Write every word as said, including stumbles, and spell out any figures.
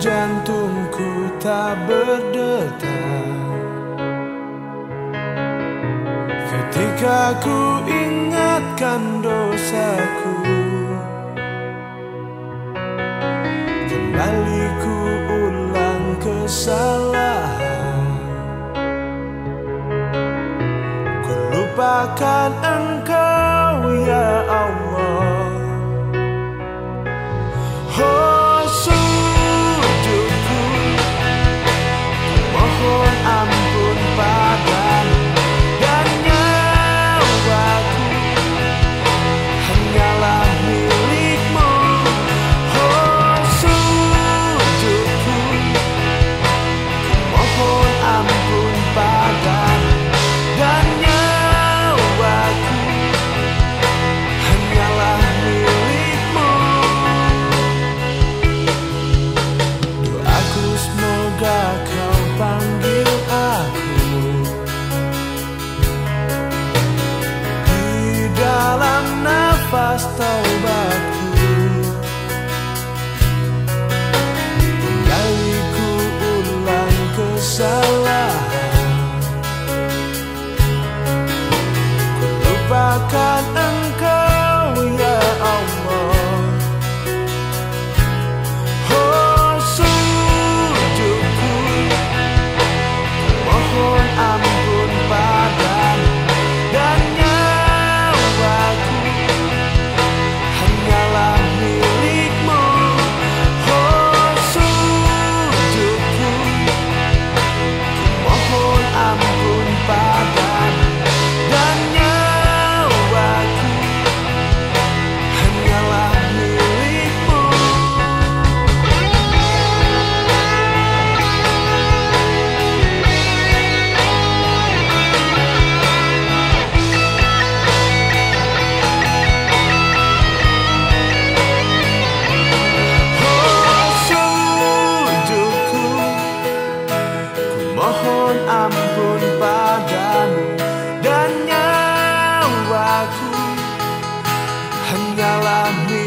jantungku tak berdetak ketika ku ingatkan dosaku. Kembali ku ulang kesalahan, ku lupakan Engkau ya Allah. Oh sujudku, ku mohon ampun padamu, dan nyawaku hanyalah milikmu. Oh sujudku, ku mohon ampun padamu, dan nyawaku hanyalah milikmu. Doaku semoga kau panggil aku di dalam nafas taubatku. Kembali ku ulang kesalahan, ku lupakan Engkau ya Allah. Oh sujudku, ku mohon ampun padamu, dan nyawaku hanyalah milikmu. Oh sujudku, ku mohon ampun padamu, dan nyawaku hanyalah milikmu. Oh sujudku, ku mohon ampun padamu, dan nyawaku hanyalah milikmu.